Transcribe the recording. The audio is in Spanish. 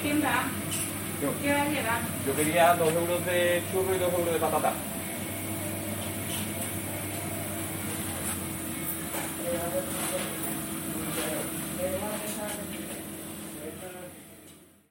¿Quién va? Yo. ¿Qué va a llevar? Yo quería 2 euros de churro y 2 euros de patata.